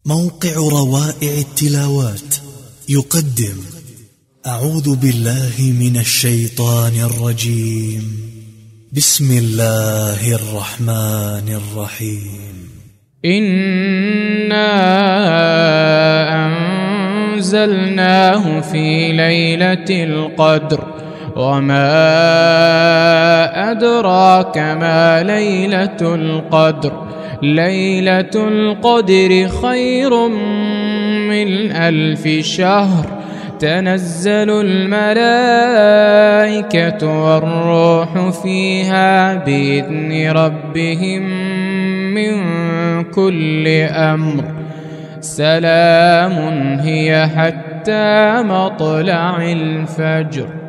موقع روائع التلاوات يقدم أعوذ بالله من الشيطان الرجيم. بسم الله الرحمن الرحيم. إنا أنزلناه في ليلة القدر وما أدراك ما ليلة القدر ليلة القدر خير من 1000 شهر تنزل الملائكة والروح فيها بإذن ربهم من كل أمر سلام هي حتى مطلع الفجر.